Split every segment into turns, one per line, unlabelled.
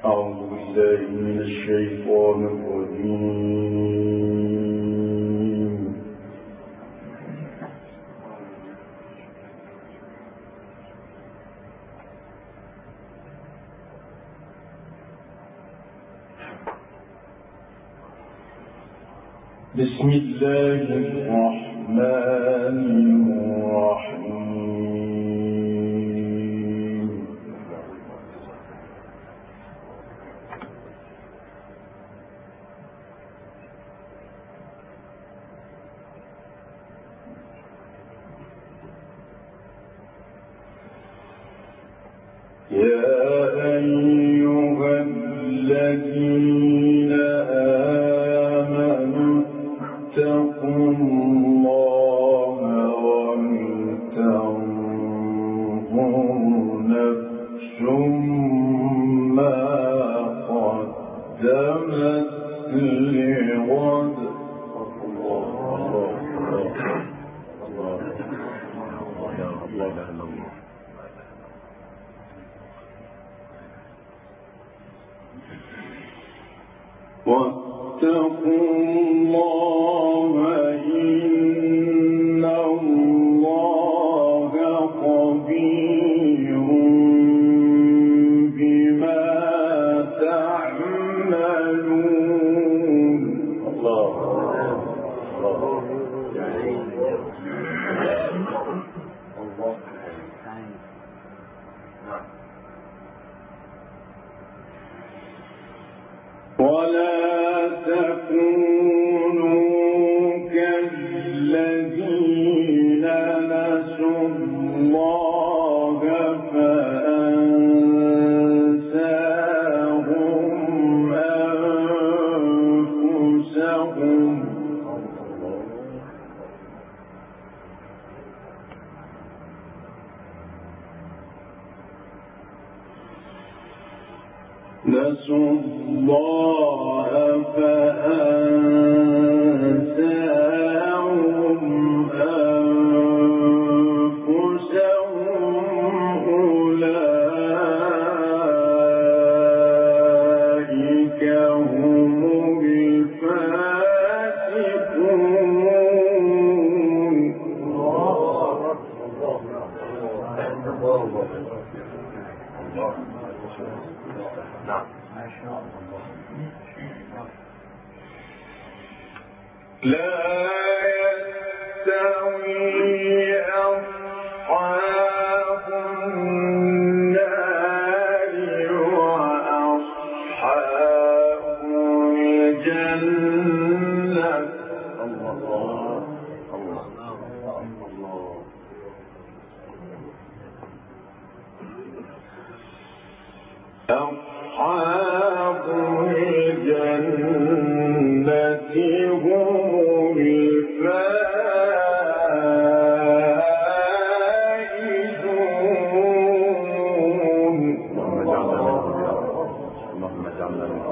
أعوذ بالله من الشيطان الرجيم. بسم الله الرحمن الرحيم. يا أيها الذين آمنوا اتقوا الله ولتنظر نفس ما قدمت لغد. واتقوا الله إن الله خبير بما تعملون. ولا تكونوا كالذين نسوا الله فأنساهم أنفسهم. نسوا الله فأنساهم أنفسهم. أولئك هم الفاسقون. لا يستوي أصحاب النار وأصحاب الجنة. أصحاب الجنة هم الفائزون. اللهم اجعلنا منهم.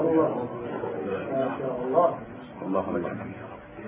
اللهم اجعلنا منهم.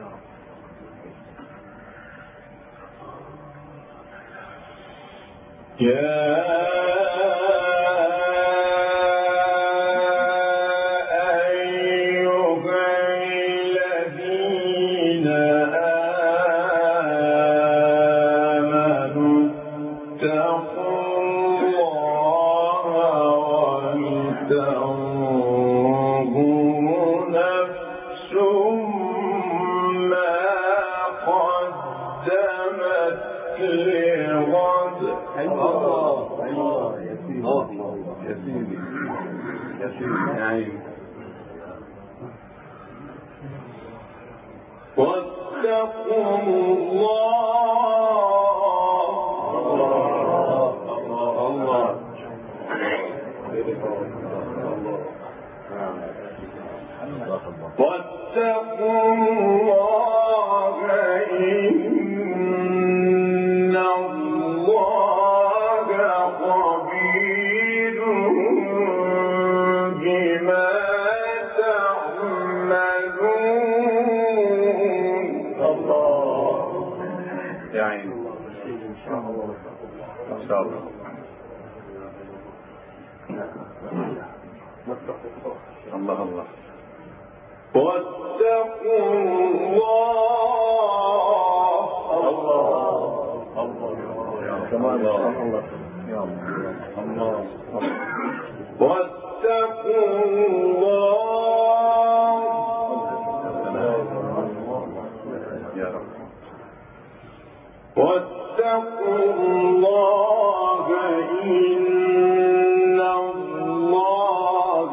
واتقوا الله إن الله خبير بما تعملون. يا عيني إن شاء الله. الله الله.
واتقوا الله
كمان الله يا الله
واتقوا الله
يا رب.
واتقوا الله إن الله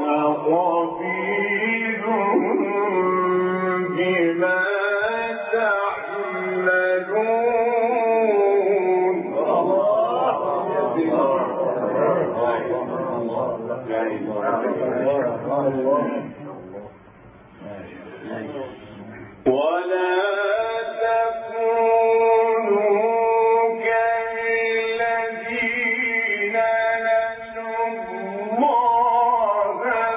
خبير بما تعملون. ولا تكونوا كالذين نسوا الله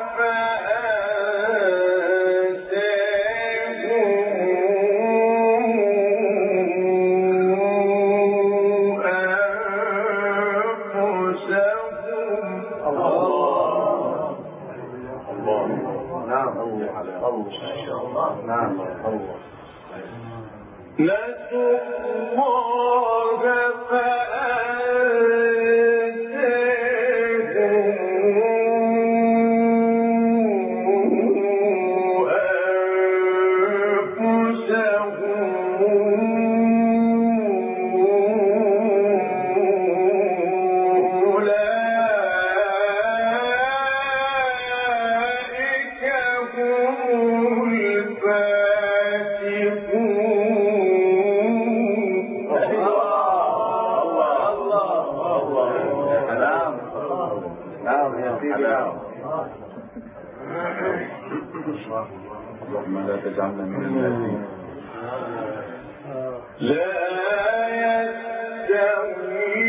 اللهم لا تجعلنا من الذين
لا يستوي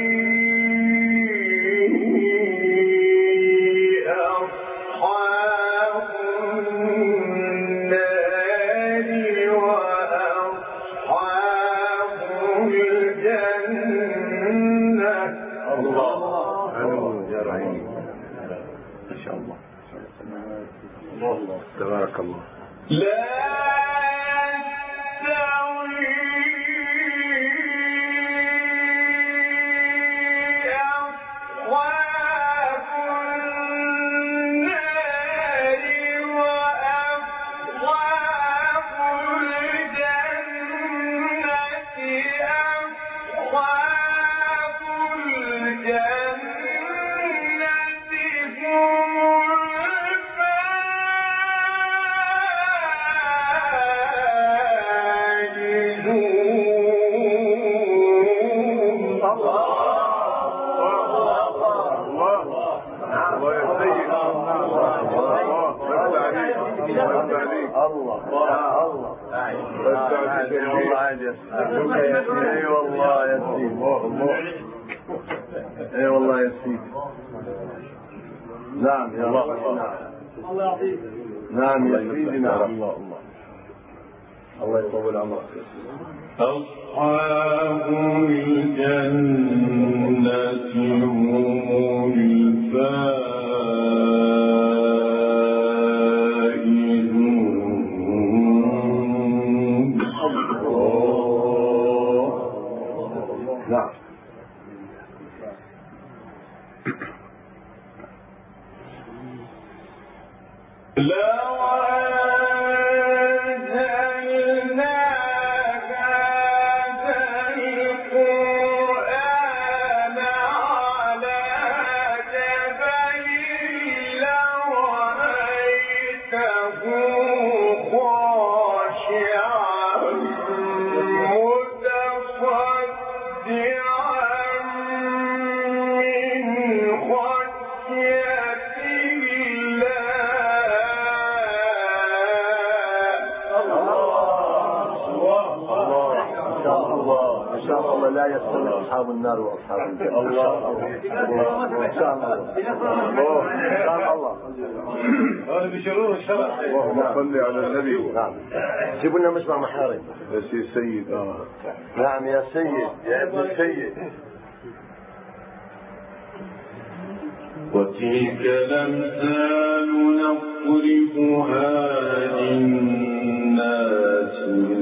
أصحاب النار وأصحاب الجنة.
الله يا رحيم ما شاء الله تبارك الله.
لا يستوي أصحاب النار وأصحاب الجنة. أصحاب الجنة
اي والله يا سيدي اي والله يا سيدي. نعم يا الله الله يعطيك. نعم يا سيدي. نعم الله الله الله يطول عمرك.
أصحاب الجنة هم الفائزون.
نعم. لا يستوي أصحاب النار وأصحاب الجنة. الله إن شاء الله.
هذا بشرور الشرع.
اللهم صل على النبي.
نعم. جيبوا لنا مجمع محارم.
يا سيد.
نعم يا سيد يا ابن السيد.
وتلك الأمثال نضربها للناس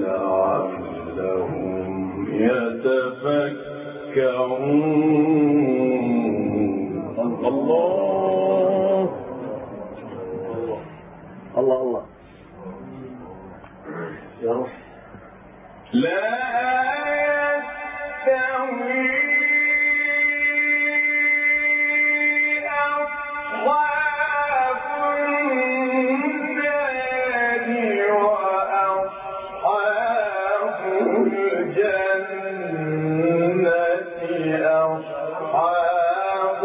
لعلهم يتفكرون.
الله الله الله يا روح.
لا يستوي أصحاب النار وأصحاب الجنة أصحاب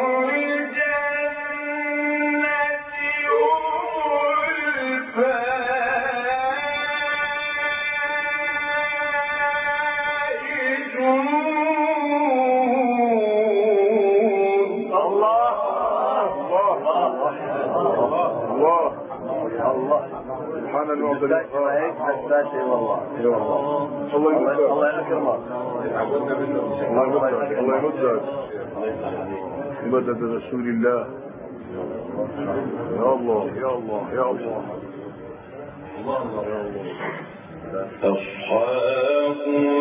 سبحان المعطي والله الله يكرمك الله يمدك مدد رسول الله. يا الله يا الله يا الله.
أصحاب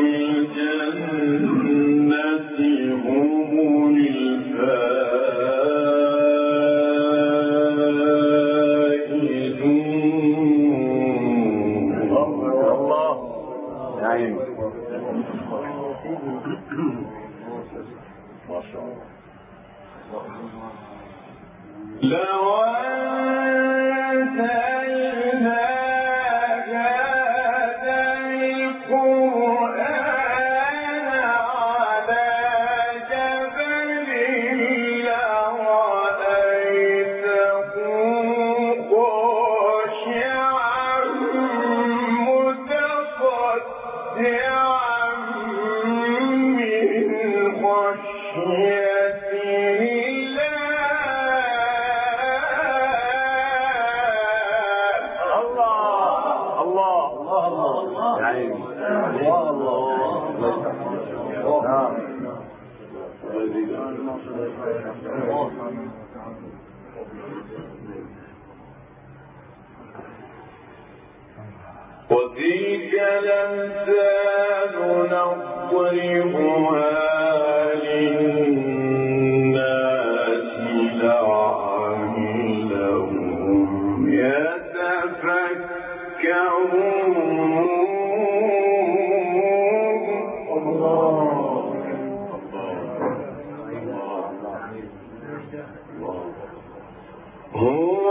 الجنة هم الفائزون.
الله نعم ما شاء الله.
لو أنزلنا هذا القرآن على جبل لرأيته خاشعا متصدعا من خشية وتلك الأمثال نضربها للناس لعلهم يتفكرون. هو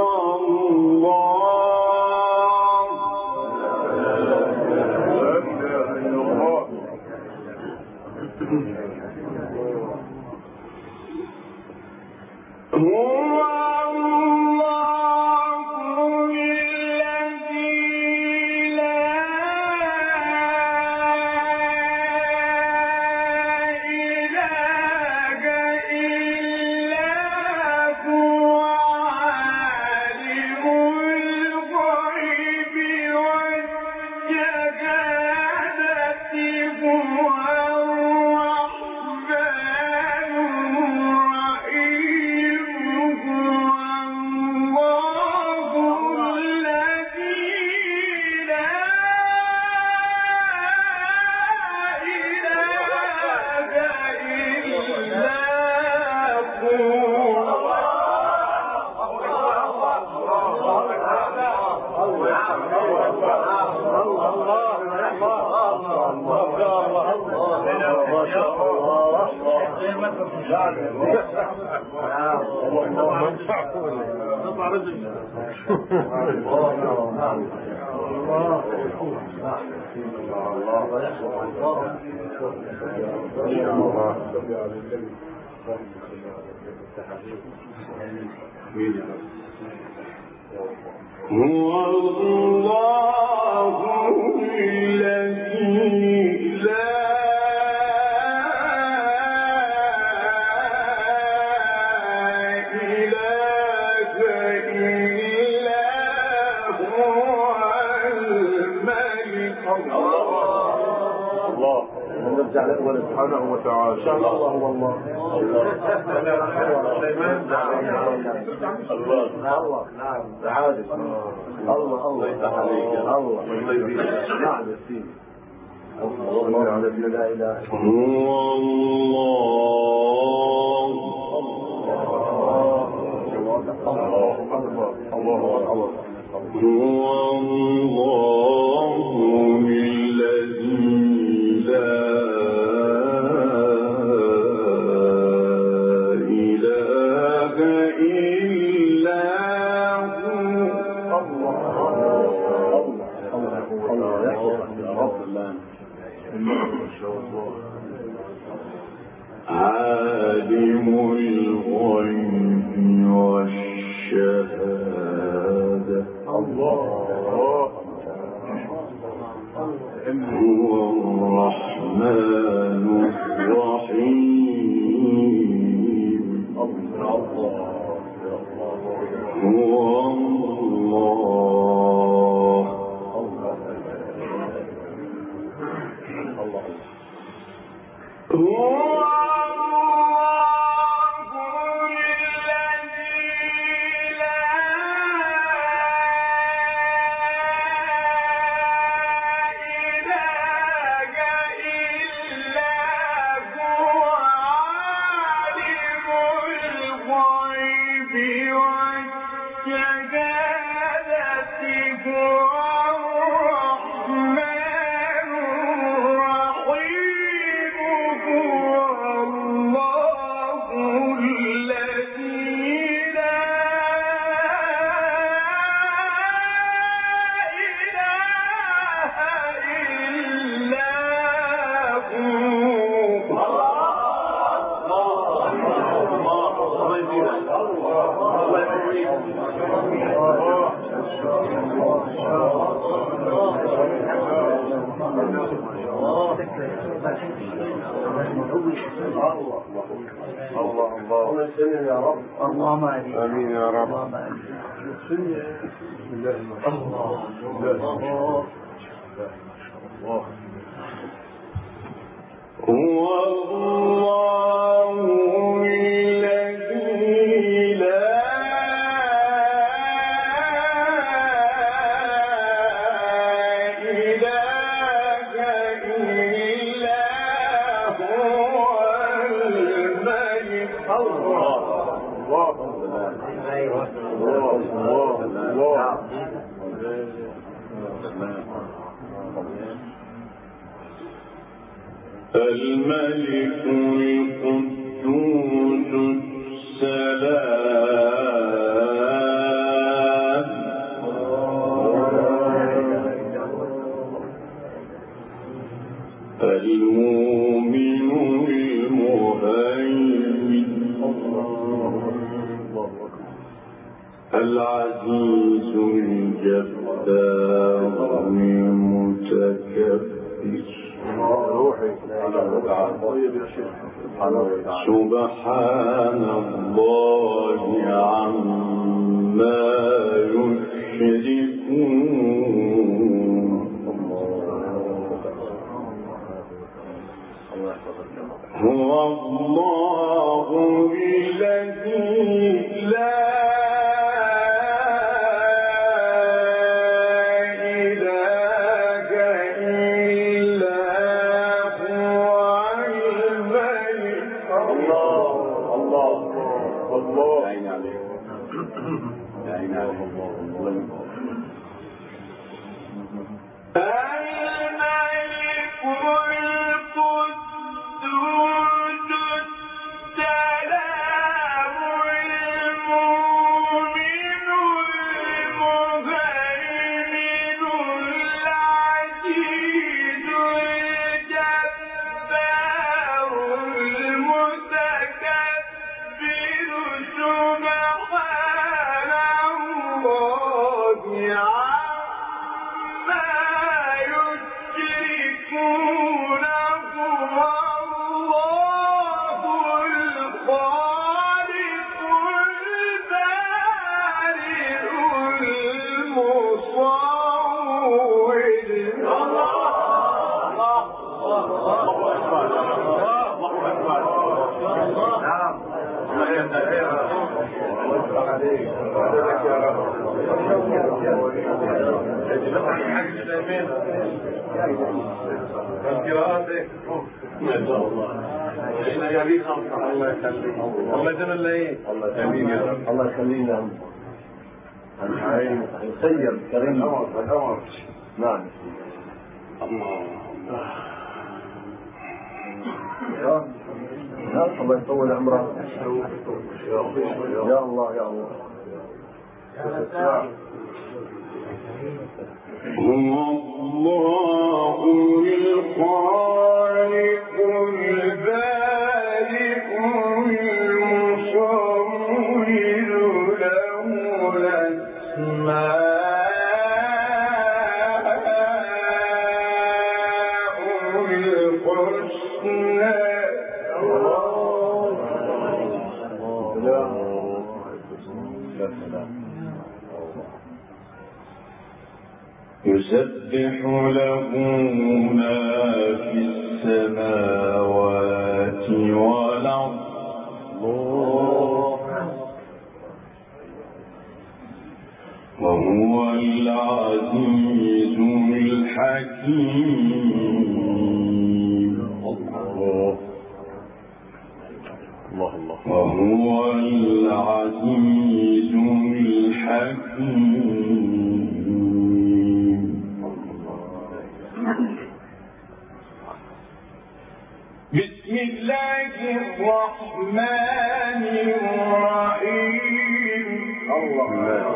سبحانه وتعالى. إن شاء الله والله الله نعم تعالى الله يفتح عليك الله نعم يا سيدي الله على لا اله الا الله
عالم الغيب والشهادة
الله
هو الرحمن الرحيم هو
اللهم امين يا رب. بسم الله
هو الله الذي لا إله إلا هو الملك الملك القدوس السلام المؤمن المهيمن العزيز الجبار المتكبر سبحان الله عما يشركون هو الله الذي لا
الله يخلينا هنسير كريم الأمر. نعم الله يطول عمره. يا الله يا الله.
هو الله الخالق البارئ المصور له الأسماء يسبح له ما في السماوات والأرض وهو العزيز الحكيم. وهو العزيز الحكيم. بسم الله الرحمن الرحيم.
بسم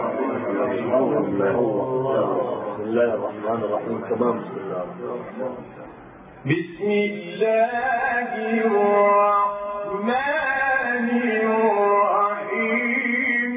الله الرحمن الرحيم. تمام.
بسم الله الرحمن الرحيم.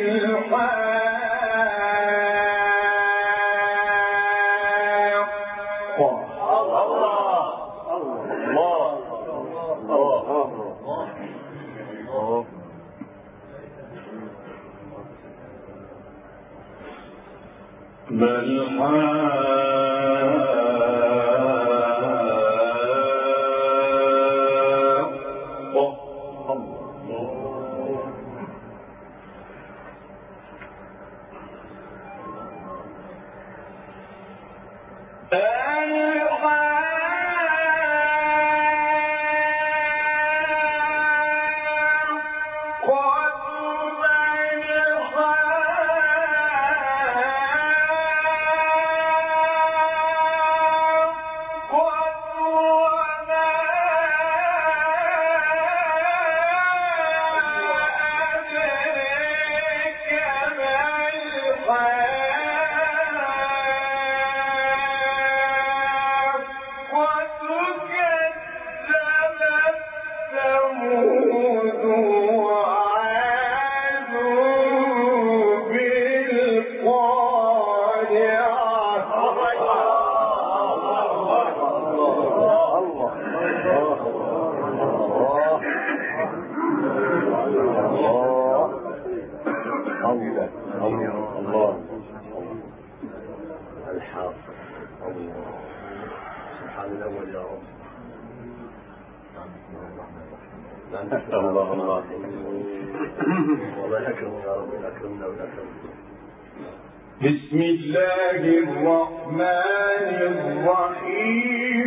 بسم الله الرحمن الرحيم.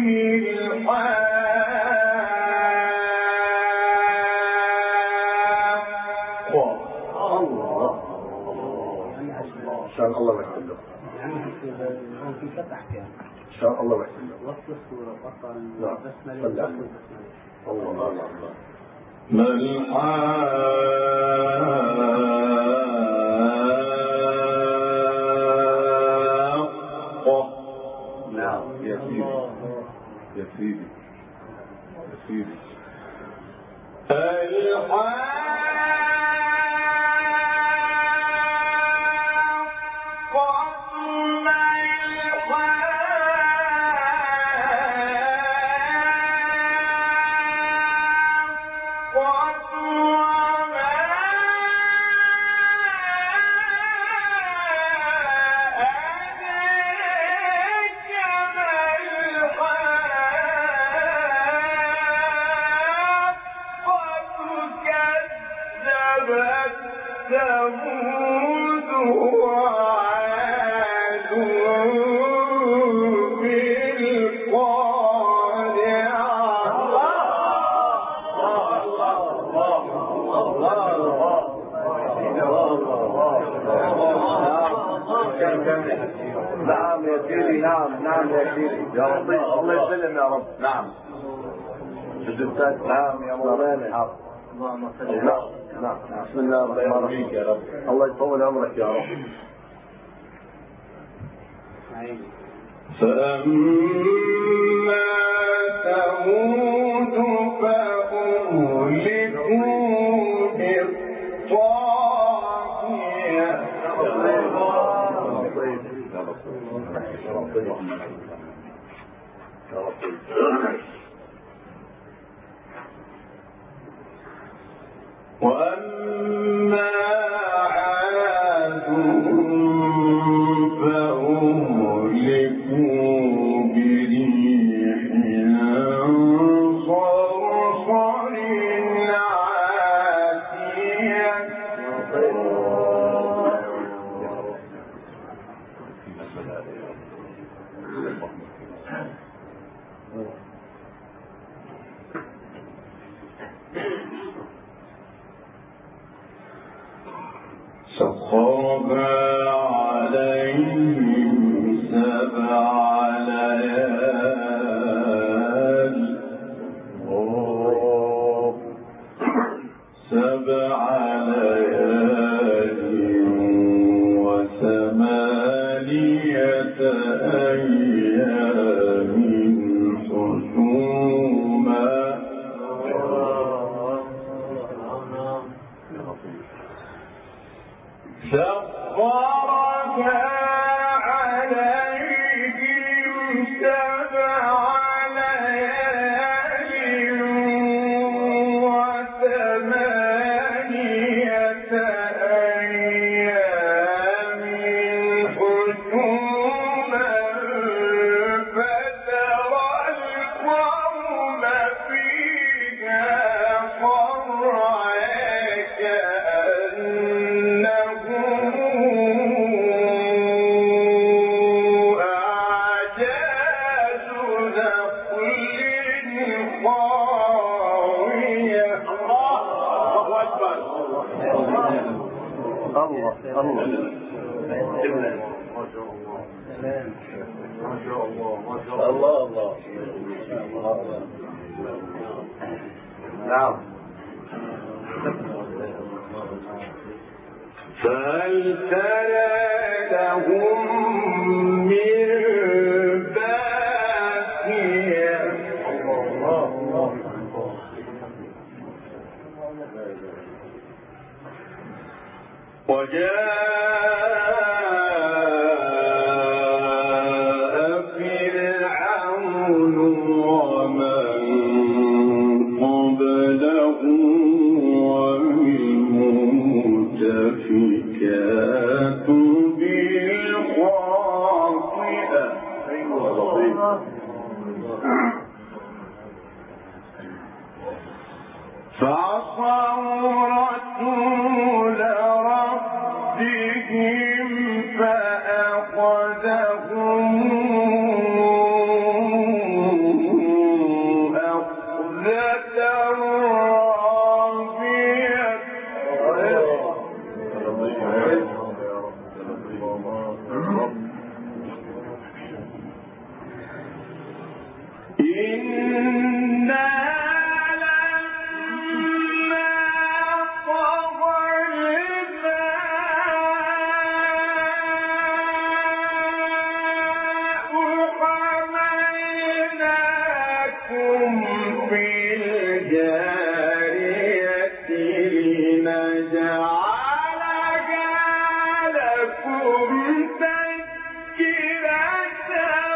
إن شاء الله وحده. إن شاء الله وحده. وصل الصورة وقطع البسملة. الله
ما الحاقة.
نعم يا سيدي يا سيدي يا سيدي. نعم يا سيدي، نعم يا سيدي، يا رب الله يسلم يا رب. نعم نعم يا مولانا. نعم بسم الله الرحمن الرحيم يا رب. الله يطول عمرك يا رب.
فأما ثمود فأهلكوا بالطاغية وأما عاد فأهلكوا بريح صرصر عاتية سخرها عليهم 7 ليال 7 ليال و8 أيام حسوما سخرها عليهم 7 ليال و8 أيام حسوما فترى القوم فيها صرعى كأنهم أعجاز نخل خاوية. الله أكبر.
الله. نعم.
فهل ترى لهم من باقية وجاء فرعون ومن قبله والمؤتفكات بالخاطئة فعصوا رسول ربهم فأخذهم أخذة رابية. إنا لما طغى الماء حملناكم في الجارية لنجعلها لكم تذكرة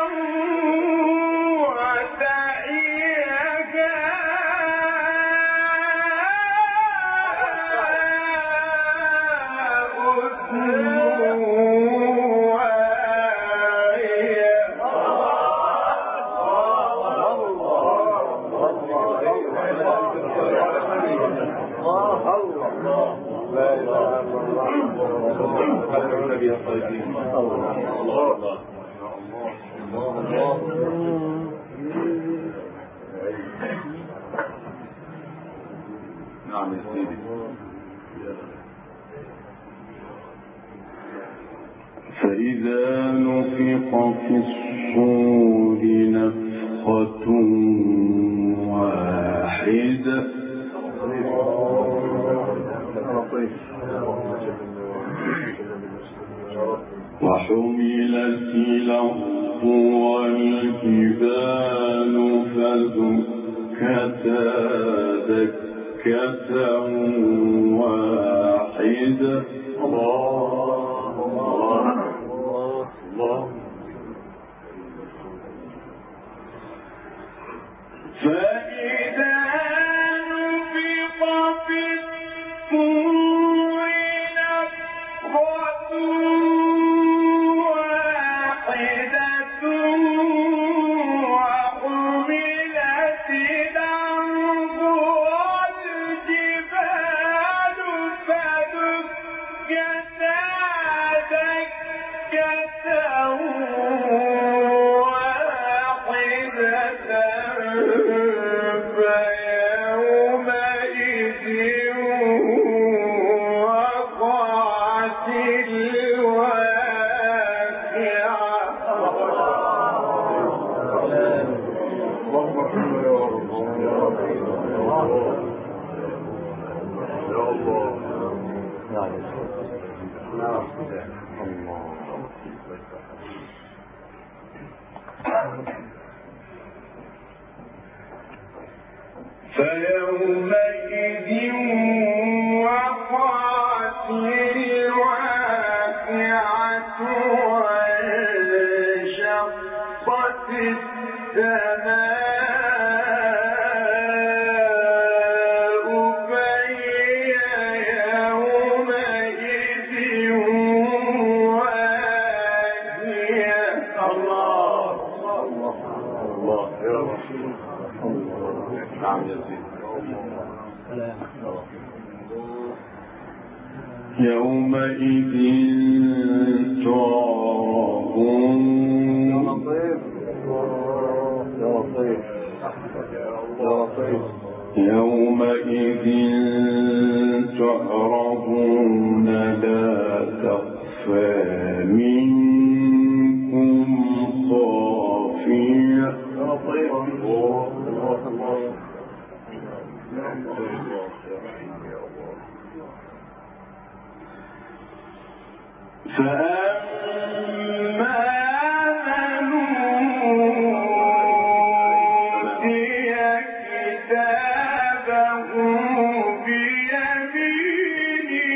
وتعيها أذن واعية.
نعم يا سيدي.
فإذا نفخ في الصور نفخة واحدة وحملت الأرض والجبال فدكتا دكة واحدة. فإذا نفخ في الصور نفخة واحدة وحملت الأرض والجبال فدكتا دكة فيومئذ وقعت الواقعة وانشقت السماء فهي يومئذ واهية. الله يا رسول الله. نعم يزيد. يومئذ تعرضون يومئذ تعرضون لا تخفى منكم خافية. فأما من أوتي كتابه بيمينه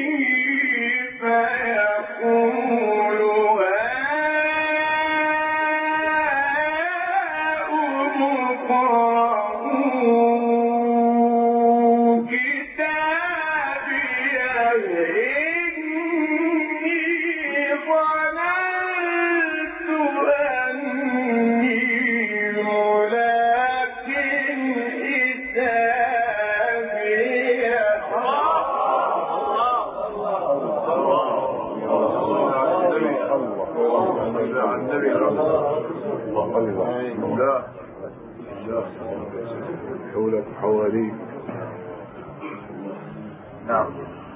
فيقول هاؤم اقرءوا كتابيه
حولك حواليك. نعم.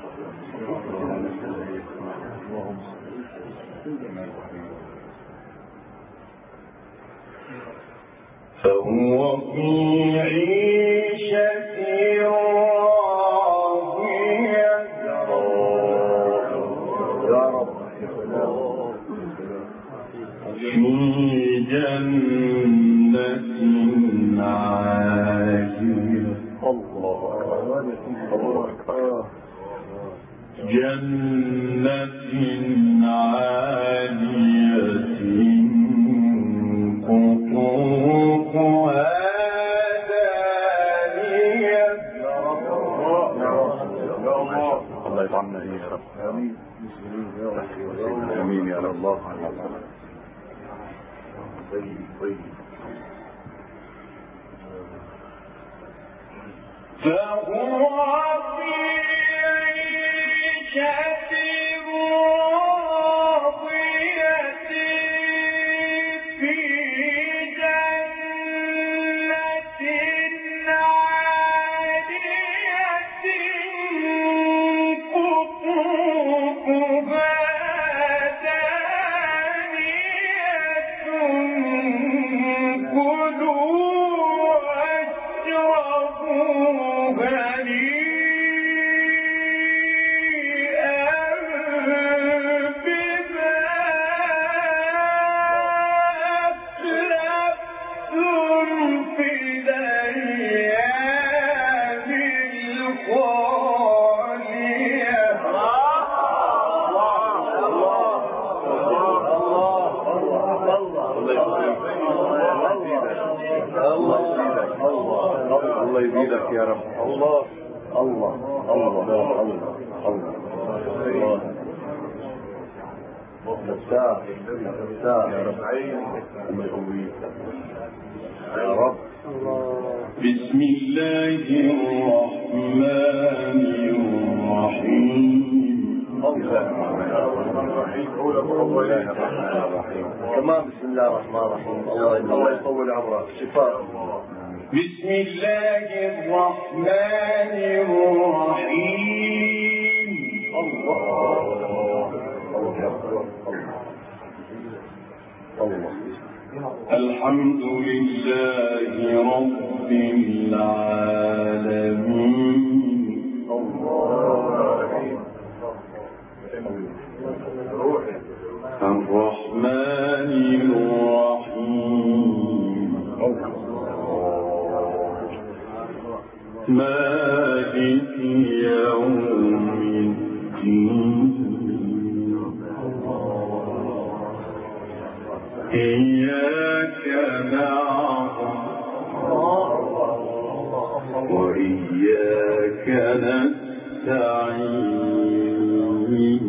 فهو في عيشة راضية.
يا رب.
في جنة عالية.
الله أكبر.
جنة عالية قطوفها دانية.
الله يطعمنا يا رب. آمين يا رب. الله طيب.
فهو في عيشة راضية في جنة عالية قطوفها دانية.
الله يزيدك يا رب. الله الله الله الله الله. فتاح فتاح يا رب. الله يقويك يا رب.
بسم الله الرحمن الرحيم.
كمان بسم الله الرحمن الرحيم. الله يطول عمرك. شفاء.
بسم الله الرحمن الرحيم.
الله
الحمد لله رب العالمين. الرحمن الرحيم. مالك يوم الدين. إياك نعبد وإياك نستعين.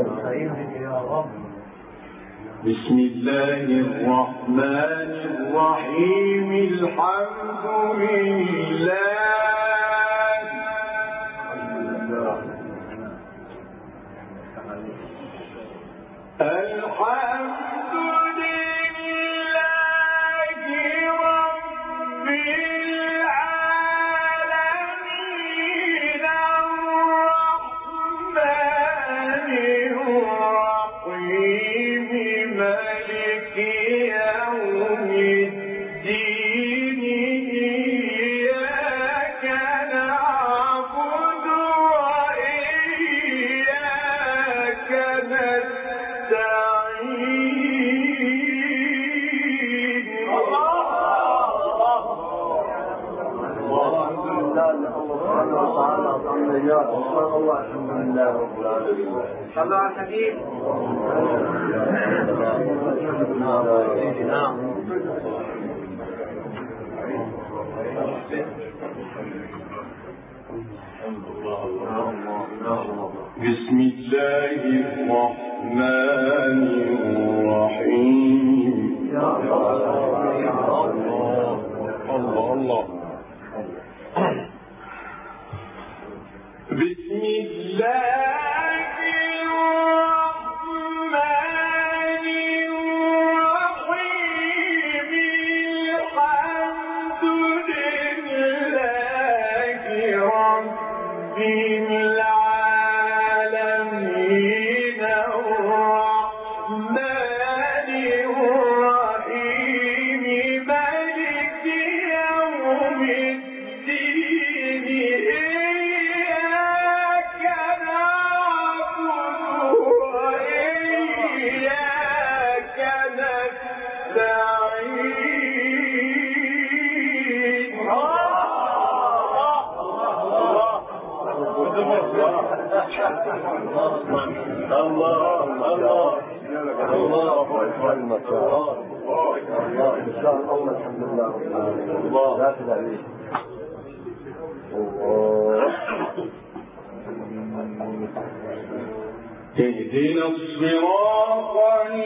بسم الله الرحمن الرحيم. الحمد لله
الله. الحمد لله رب العالمين.
صلوا على الحبيب.
بسم الله الرحمن الرحيم. الله بسم الله الرحمن الرحيم. الحمد لله رب العالمين. الرحمن الرحيم. مالك يوم الدين.
الحمد لله رب العالمين. لا تدعي.
اهدنا الصراط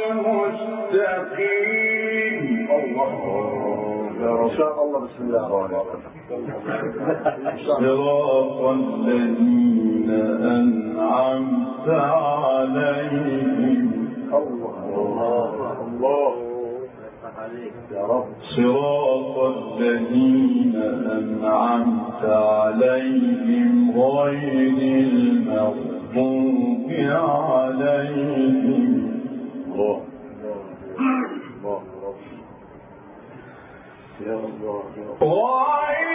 المستقيم.
إن شاء الله. بسم الله الرحمن
صراط الذين أنعمت عليهم.
الله يا رب.
صراط الذين أنعمت عليهم غير المغضوب عليهم.
الله يا الله.
غير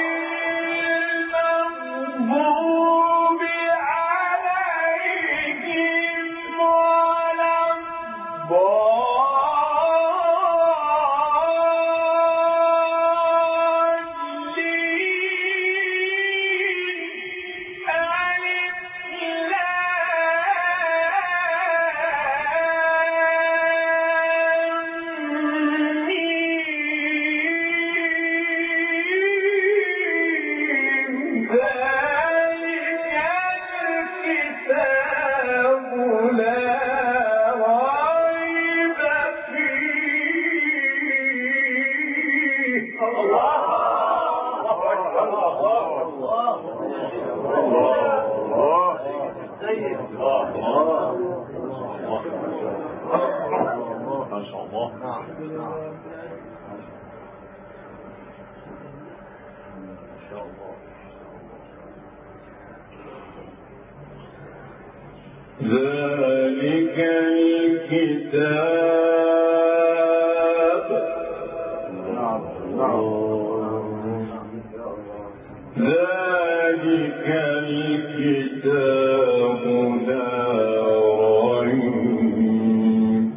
المغضوب عليهم ولا ذلك الكتاب ذلك الكتاب لا ريب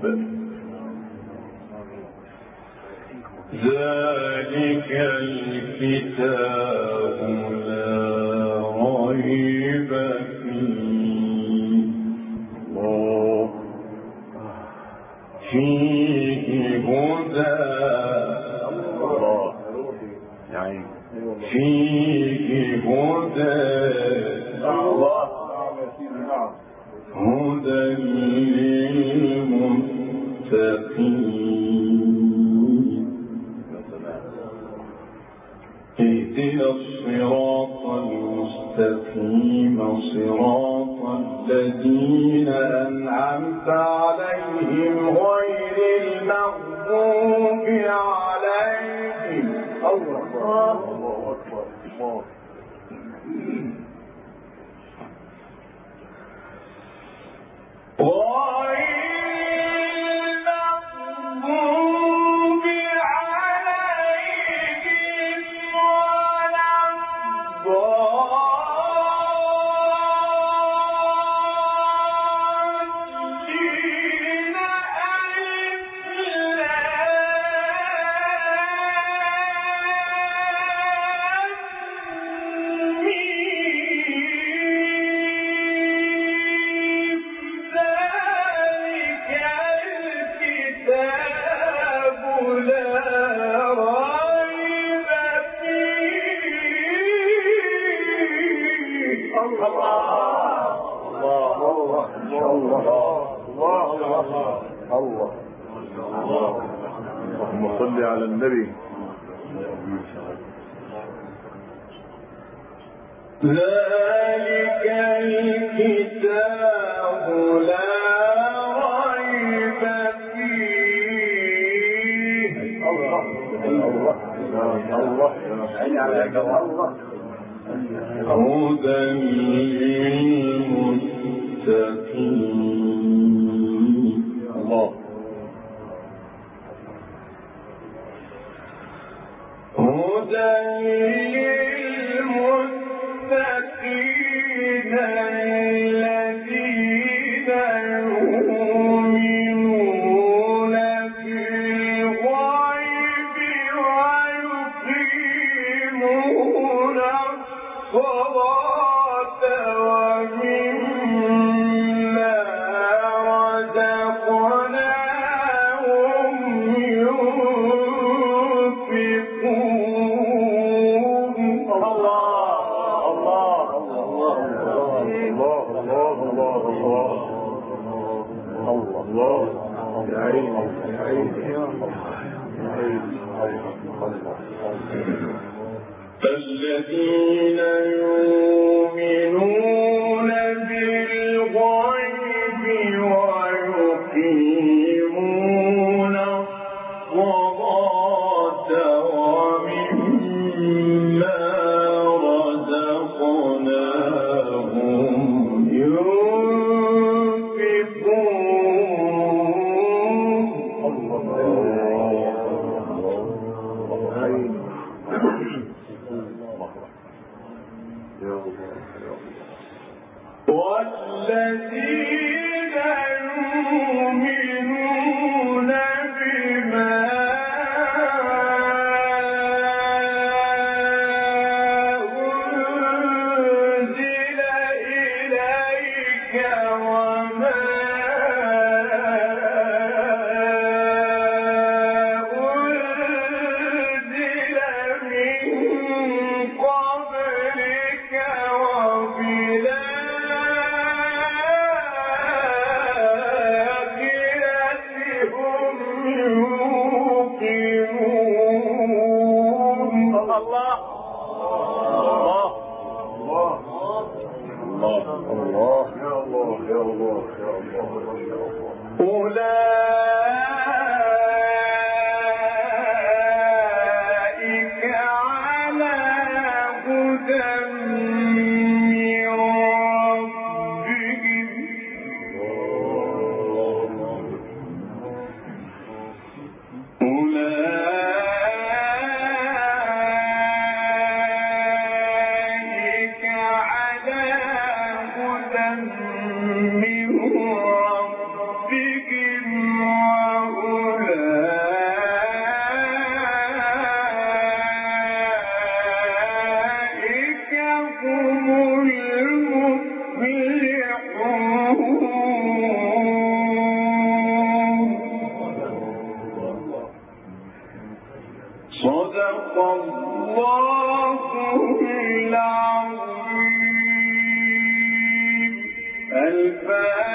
ذلك الكتاب لا ريب فيه هدى فيه هدى هدى للمتقين اهدنا الصراط المستقيم صراط الذين أنعمت عليهم غير المغضوب عليهم
الله أكبر الله اللهم صل على النبي.
ذلك الكتاب لا ريب فيه هدى للمتقين الله هدى للمتقين الذين يؤمنون بالغيب ويقيمون الصلاة ومما رزقناهم ينفقون الذين يؤمنون بالغيب ويقيمون الصلاة ومما رزقناهم ينفقون صدق الله العظيم. الفاتحة.